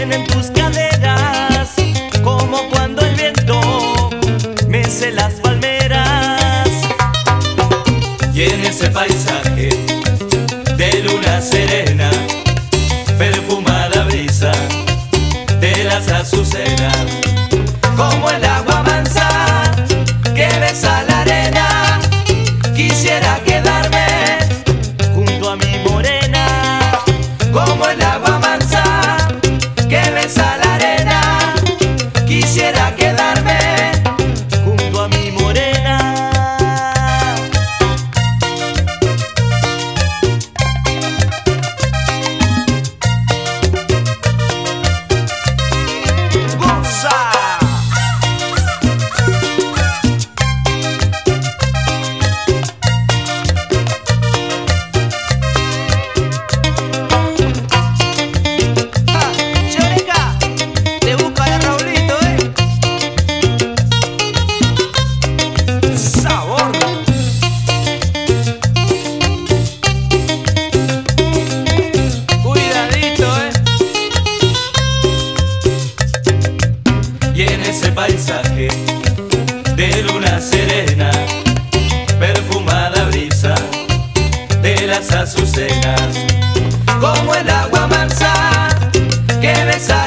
tienen tus caderas, como cuando el viento mece las palmeras. Y en ese paisaje de luna serena, perfumada brisa de las azucenas, como el agua mansa que besa la arena, quisiera quedarme junto a mi morena. como el agua mansa que besa la arena, quisiera quedarme Junto a mi morena. ¡Goza! Choreca, te busco a la Raulito, ¡Sabor! cuidadito, y en ese paisaje de luna serena, perfumada brisa de las azucenas, como el agua mansa que besa